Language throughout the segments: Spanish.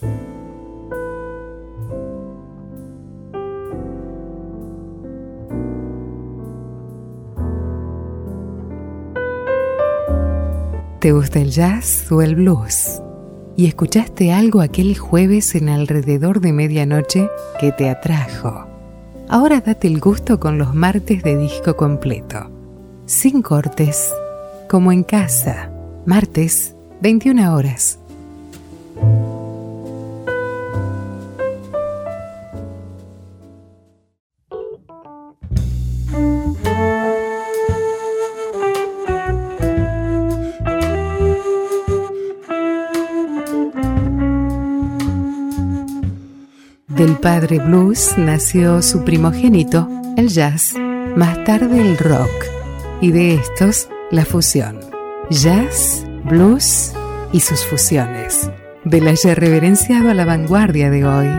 ¿Te gusta el jazz o el blues? ¿Y escuchaste algo aquel jueves en alrededor de medianoche que te atrajo? Ahora date el gusto con los martes de disco completo. Sin cortes, como en casa. Martes, 21 horas. Del padre blues nació su primogénito, el jazz, más tarde el rock, y de estos, la fusión. Jazz, blues y sus fusiones. Del ayer reverenciado a la vanguardia de hoy.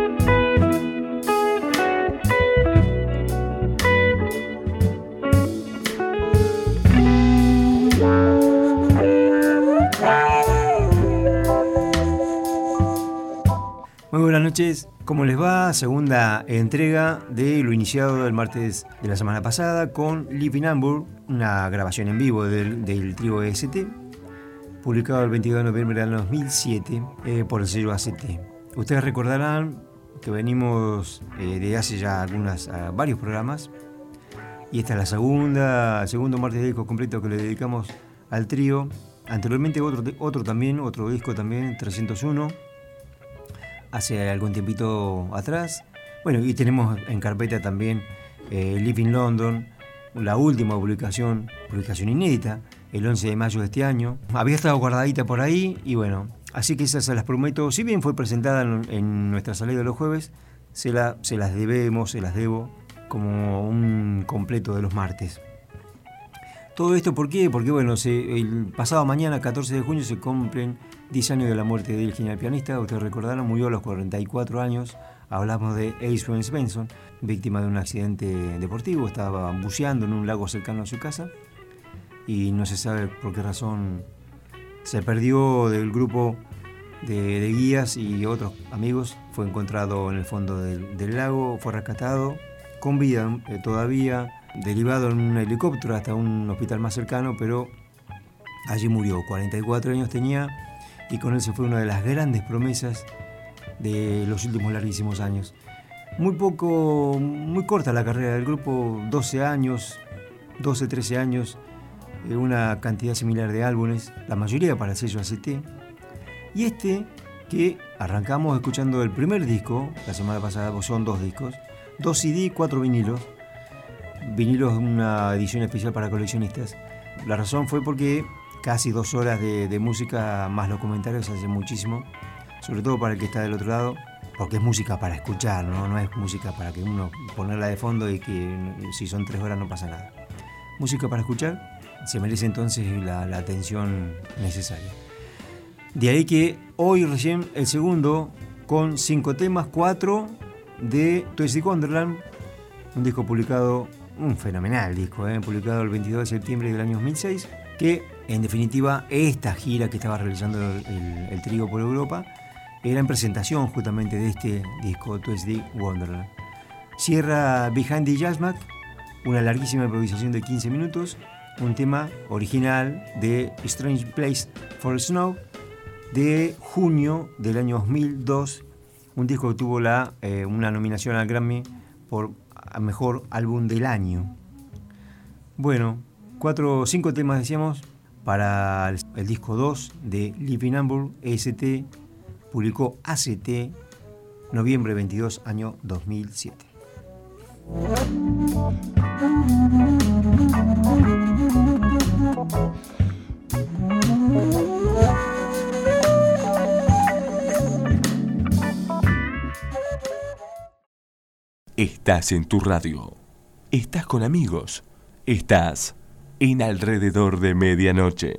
Muy buenas noches, ¿cómo les va? Segunda entrega de lo iniciado el martes de la semana pasada con Live in Hamburg, una grabación en vivo del trío EST, publicado el 22 de noviembre del 2007 por el sello ACT. Ustedes recordarán que venimos de hace ya varios programas, y esta es el segundo martes de disco completo que le dedicamos al trío. Anteriormente otro disco también, 301, hace algún tiempito atrás. Bueno, y tenemos en carpeta también Live in London, la última publicación inédita, el 11 de mayo de este año. Había estado guardadita por ahí y bueno, así que esas se las prometo. Si bien fue presentada en nuestra salida de los jueves, se las debo como un completo de los martes. Todo esto, ¿por qué? Porque bueno, el pasado mañana, 14 de junio, se cumplen 10 años de la muerte del genial pianista. Ustedes recordarán, murió a los 44 años. Hablamos de Ace Svensson, víctima de un accidente deportivo. Estaba buceando en un lago cercano a su casa y no se sabe por qué razón se perdió del grupo de guías y otros amigos. Fue encontrado en el fondo del lago, fue rescatado con vida todavía, derivado en un helicóptero hasta un hospital más cercano, pero allí murió. 44 años tenía y con él se fue una de las grandes promesas de los últimos larguísimos años. Muy corta la carrera del grupo, 12, 13 años, una cantidad similar de álbumes, la mayoría para el sello ACT. Y este que arrancamos escuchando el primer disco, la semana pasada, pues son 2 discos, 2 CD, 4 vinilos, una edición especial para coleccionistas. La razón fue porque casi 2 horas de música más los comentarios hace muchísimo, sobre todo para el que está del otro lado, porque es música para escuchar, no es música para que uno ponerla de fondo y que si son 3 horas no pasa nada. Música para escuchar, se merece entonces la atención necesaria. De ahí que hoy recién el segundo con 5 temas, 4 de Twisted Wonderland, un disco publicado, un fenomenal disco, publicado el 22 de septiembre del año 2006, que en definitiva esta gira que estaba realizando el trío por Europa era en presentación justamente de este disco Twisted Wonderland. Cierra Behind the Jazzmack, una larguísima improvisación de 15 minutos, un tema original de Strange Place for Snow de junio del año 2002, un disco que tuvo una nominación al Grammy por Mejor Álbum del Año. Bueno, 5 temas decíamos para el disco 2 de Live in Hamburg, EST, publicó ACT, noviembre 22, año 2007. Estás en tu radio, estás con amigos, estás en alrededor de medianoche.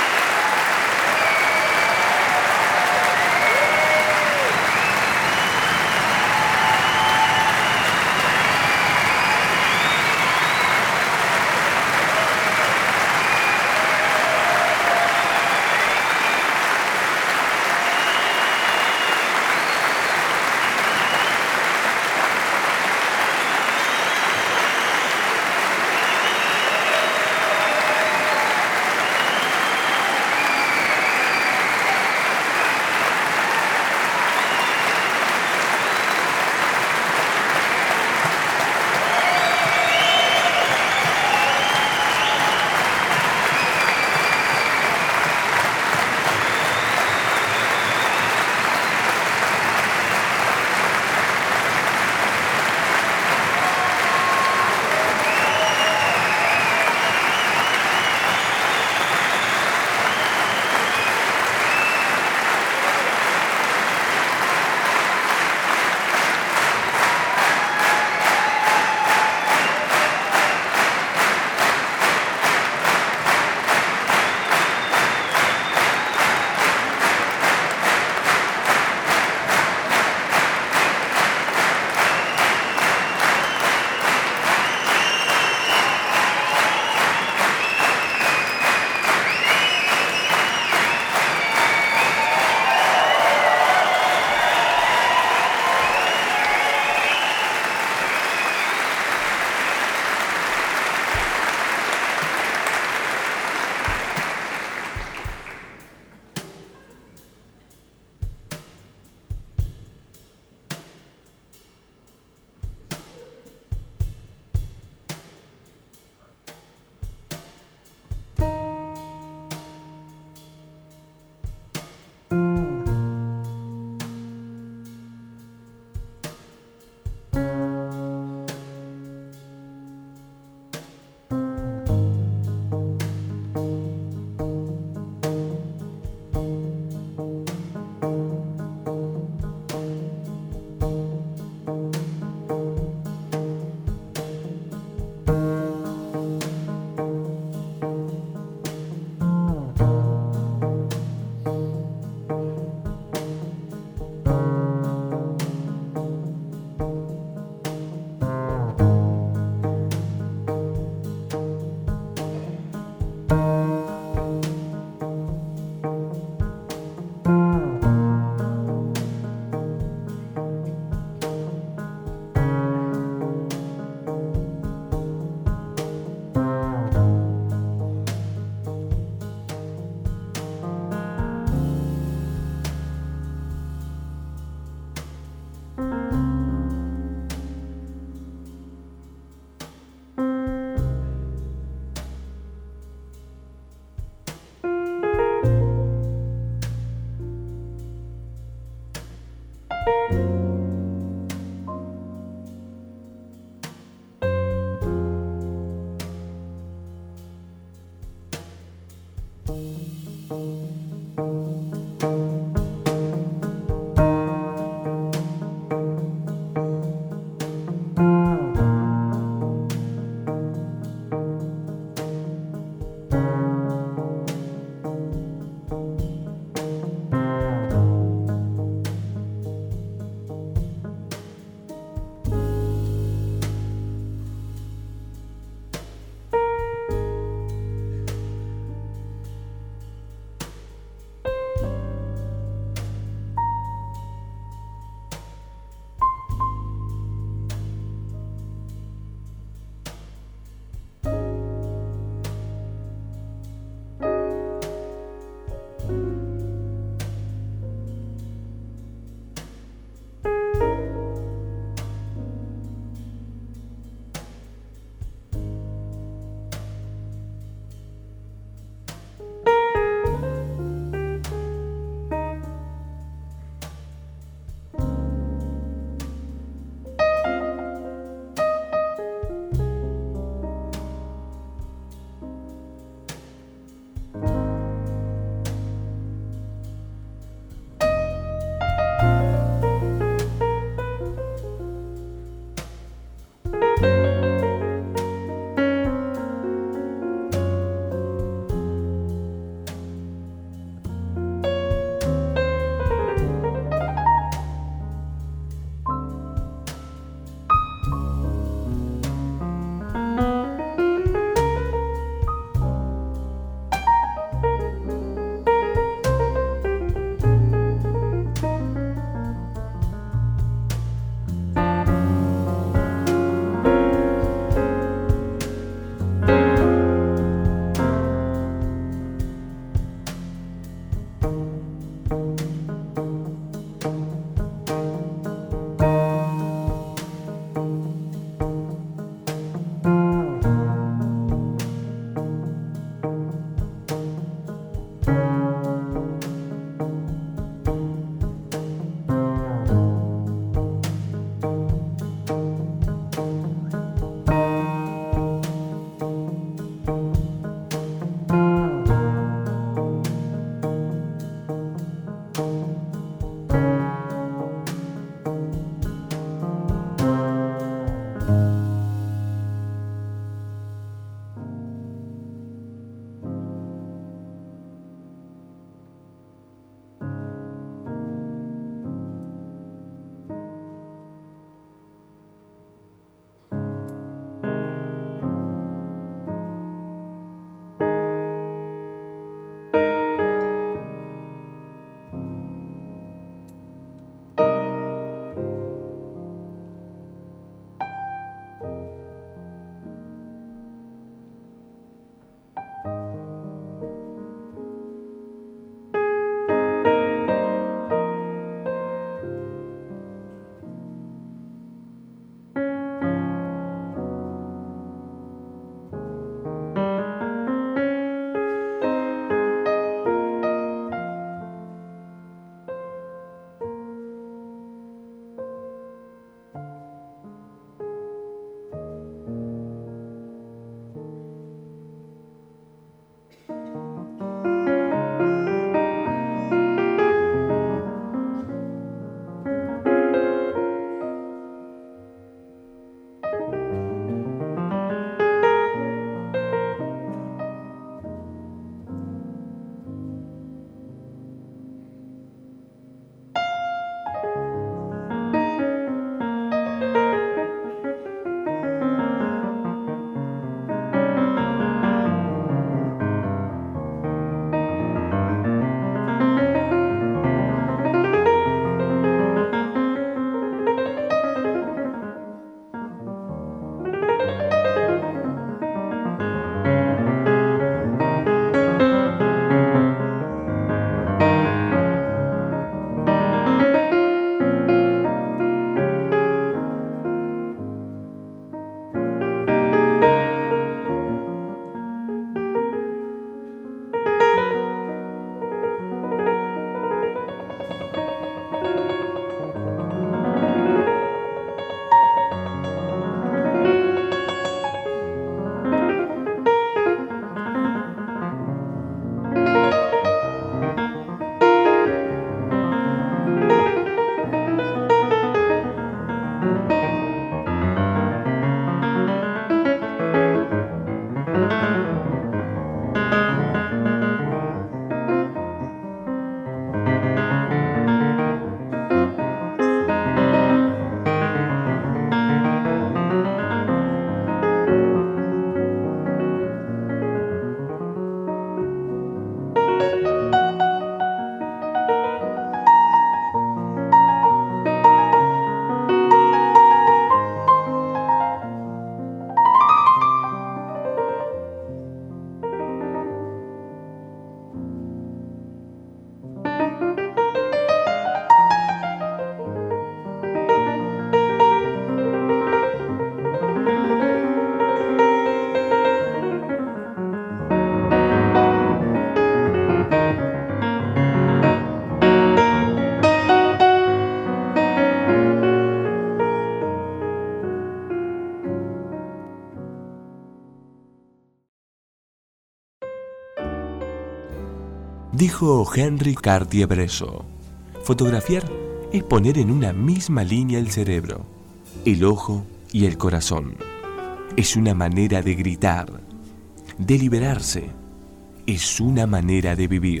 Dijo Henry Cartier-Bresson: fotografiar es poner en una misma línea el cerebro, el ojo y el corazón. Es una manera de gritar, de liberarse. Es una manera de vivir.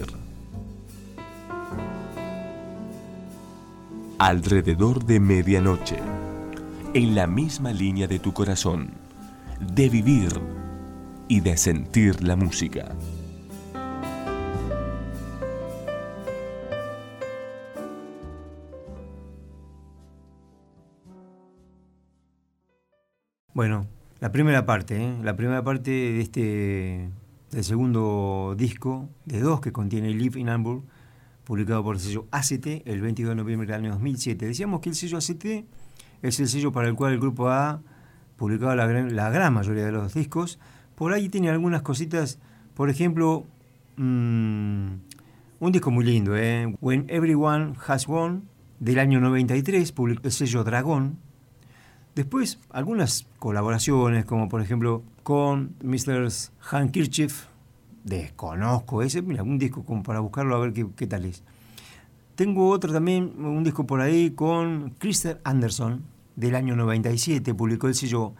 Alrededor de medianoche, en la misma línea de tu corazón, de vivir y de sentir la música. Bueno, la primera parte del segundo disco de 2 que contiene Live in Hamburg, publicado por el sello ACT el 22 de noviembre del año 2007. Decíamos que el sello ACT es el sello para el cual el grupo ha publicado la gran mayoría de los discos. Por ahí tiene algunas cositas, por ejemplo, un disco muy lindo, When Everyone Has Won, del año 93, publicó el sello Dragón. Después, algunas colaboraciones, como por ejemplo con Mr. Handkerchief, desconozco ese, mira, un disco como para buscarlo a ver qué tal es. Tengo otro también, un disco por ahí con Christer Anderson, del año 97, publicó el sello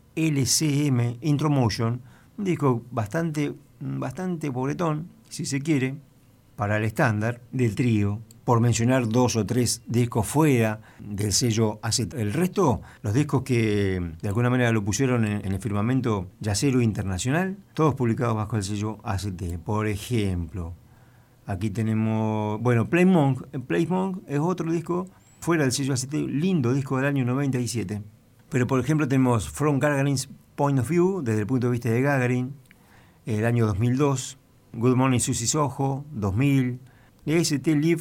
LCM Intromotion, un disco bastante pobretón, si se quiere, para el estándar del trío, por mencionar 2 o 3 discos fuera del sello ACT. El resto, los discos que de alguna manera lo pusieron en el firmamento jazzero internacional, todos publicados bajo el sello ACT. Por ejemplo, aquí tenemos, bueno, Play Monk es otro disco fuera del sello ACT, lindo disco del año 97. Pero por ejemplo tenemos From Gagarin's Point of View, desde el punto de vista de Gagarin, el año 2002, Good Morning Susie Soho, 2000, ACT Live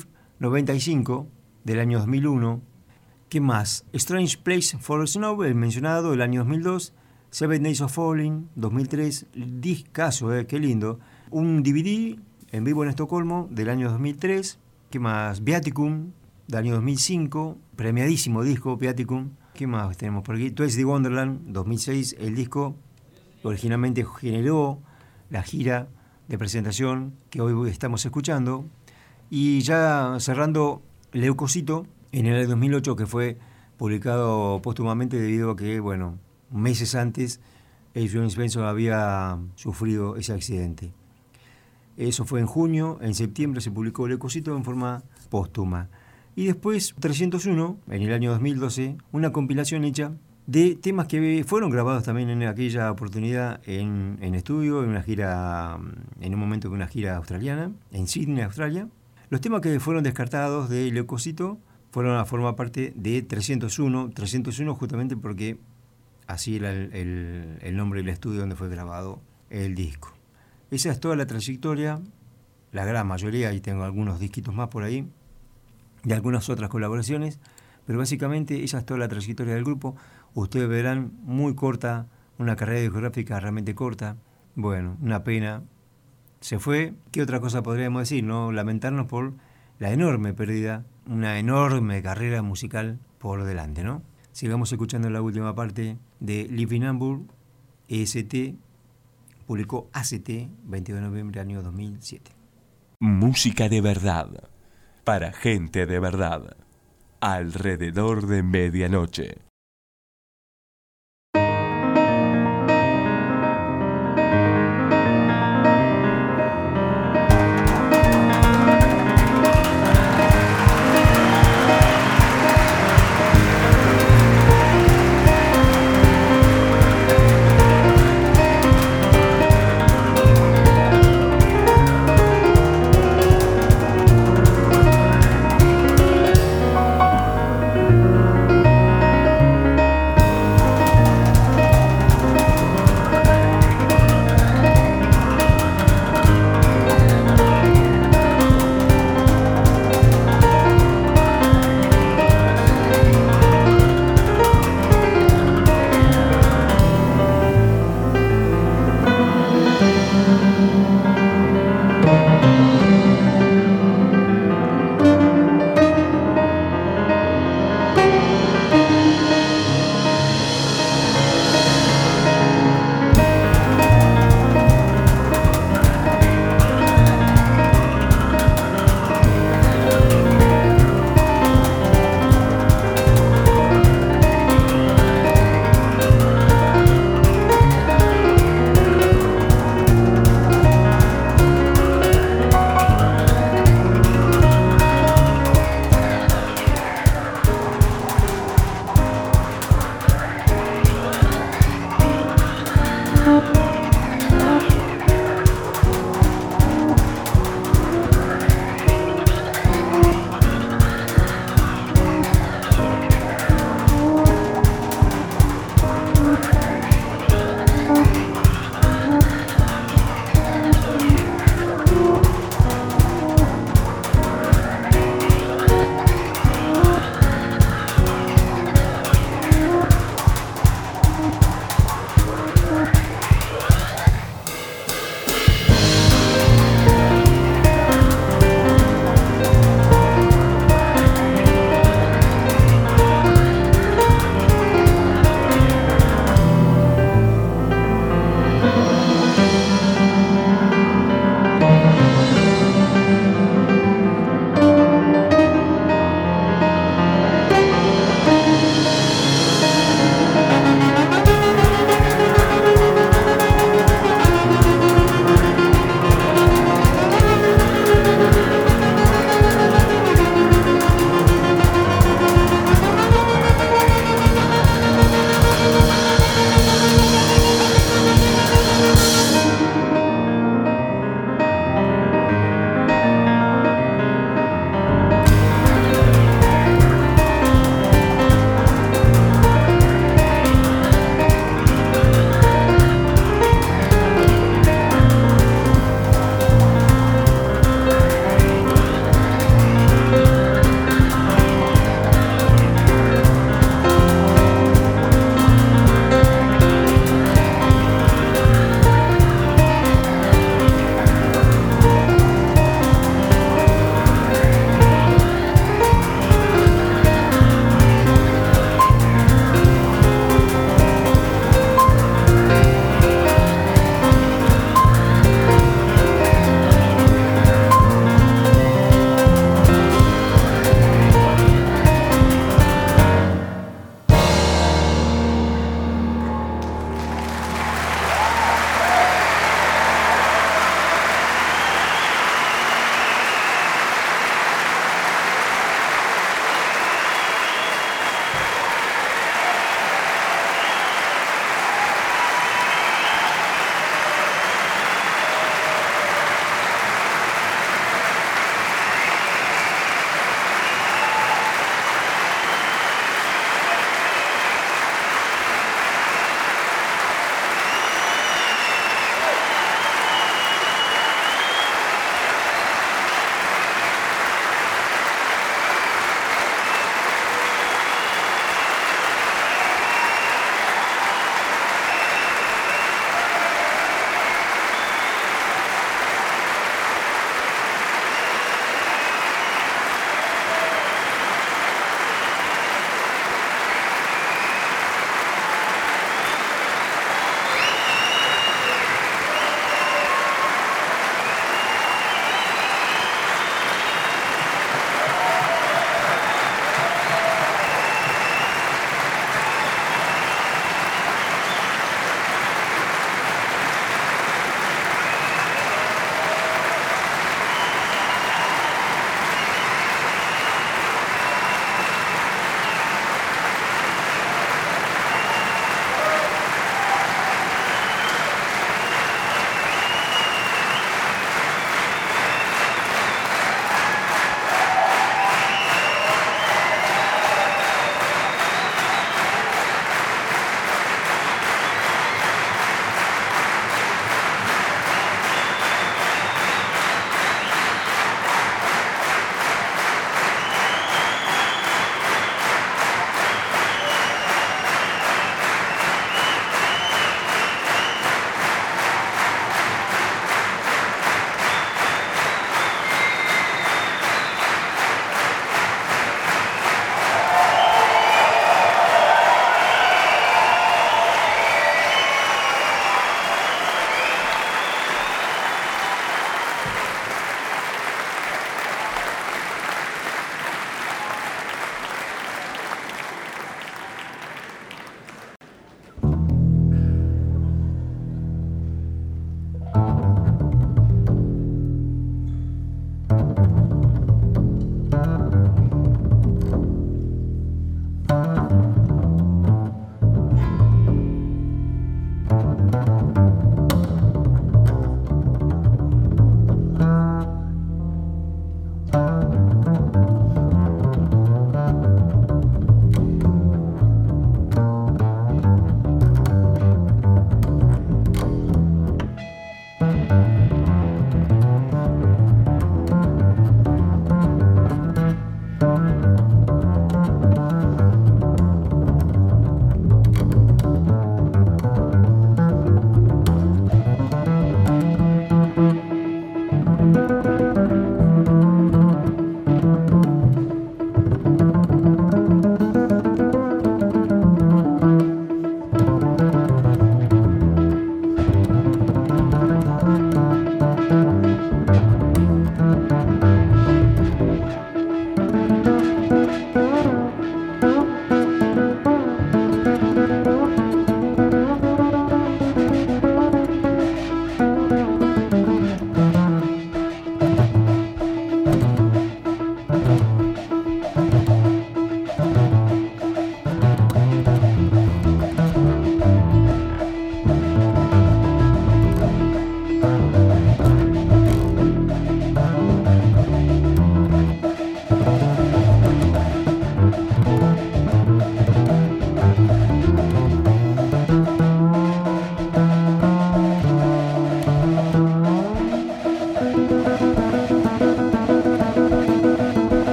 95, del año 2001. ¿Qué más? Strange Place for Snow, el mencionado, del año 2002. 7 Days of Falling, 2003. Discazo, qué lindo. Un DVD en vivo en Estocolmo, del año 2003. ¿Qué más? Viaticum, del año 2005. Premiadísimo disco, Viaticum. ¿Qué más tenemos por aquí? Twice the Wonderland, 2006. El disco originalmente generó la gira de presentación que hoy estamos escuchando. Y ya cerrando Leucocito, en el año 2008, que fue publicado póstumamente debido a que, bueno, meses antes, Adrian Svensson había sufrido ese accidente. Eso fue en junio, en septiembre se publicó Leucocito en forma póstuma. Y después 301, en el año 2012, una compilación hecha de temas que fueron grabados también en aquella oportunidad en estudio, en una gira, en un momento de una gira australiana, en Sydney, Australia. Los temas que fueron descartados de Leucocito fueron a formar parte de 301 justamente porque así era el nombre del estudio donde fue grabado el disco. Esa es toda la trayectoria, la gran mayoría, y tengo algunos disquitos más por ahí, de algunas otras colaboraciones, pero básicamente esa es toda la trayectoria del grupo. Ustedes verán muy corta, una carrera discográfica realmente corta. Bueno, una pena. Se fue. ¿Qué otra cosa podríamos decir? ¿No? Lamentarnos por la enorme pérdida, una enorme carrera musical por delante, ¿no? Sigamos escuchando la última parte de Live in Hamburg, EST, publicó ACT, 22 de noviembre del año 2007. Música de verdad, para gente de verdad, alrededor de medianoche.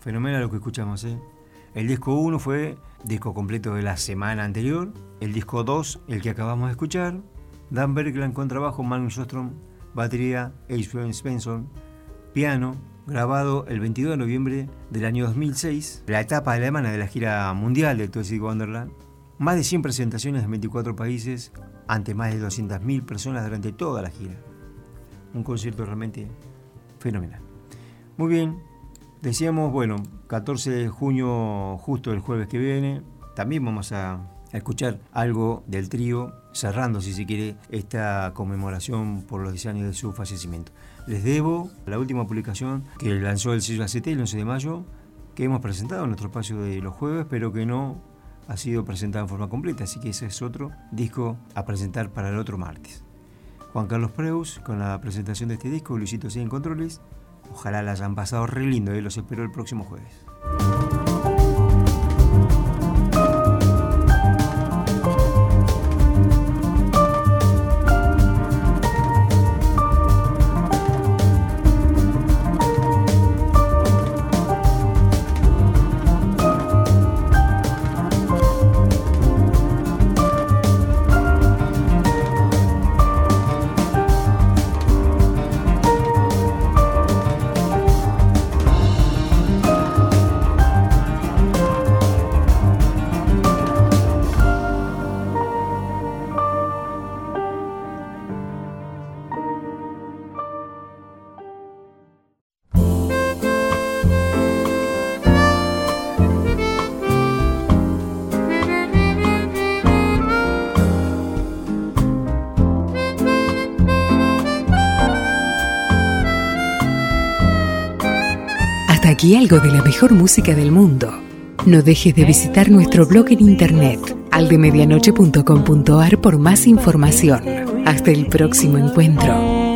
Fenomenal lo que escuchamos, ¿eh? El disco 1 fue disco completo de la semana anterior. El disco 2, el que acabamos de escuchar. Dan Bergland, contrabajo, Magnus Sjöström, batería, Ace Spencer, piano, grabado el 22 de noviembre del año 2006, la etapa alemana de la gira mundial de Toxic Wonderland. Más de 100 presentaciones en 24 países, ante más de 200.000 personas durante toda la gira. Un concierto realmente fenomenal. Muy bien, decíamos, 14 de junio, justo el jueves que viene, también vamos a escuchar algo del trío, cerrando, si se quiere, esta conmemoración por los 10 años de su fallecimiento. Les debo la última publicación que lanzó el sello ACT el 11 de mayo, que hemos presentado en nuestro espacio de los jueves, pero que no ha sido presentado en forma completa, así que ese es otro disco a presentar para el otro martes. Juan Carlos Preus con la presentación de este disco, Luisito C. en controles. Ojalá la hayan pasado re lindo y los espero el próximo jueves. Aquí algo de la mejor música del mundo. No dejes de visitar nuestro blog en internet, aldemedianoche.com.ar, por más información. Hasta el próximo encuentro.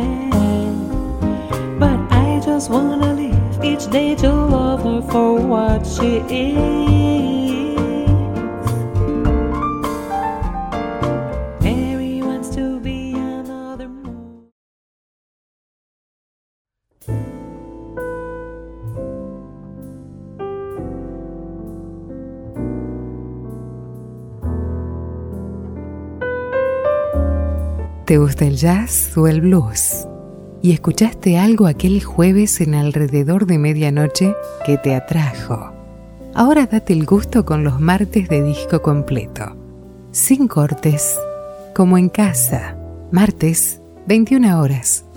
¿Te gusta el jazz o el blues? ¿Y escuchaste algo aquel jueves en alrededor de medianoche que te atrajo? Ahora date el gusto con los martes de disco completo. Sin cortes, como en casa. Martes, 21 horas.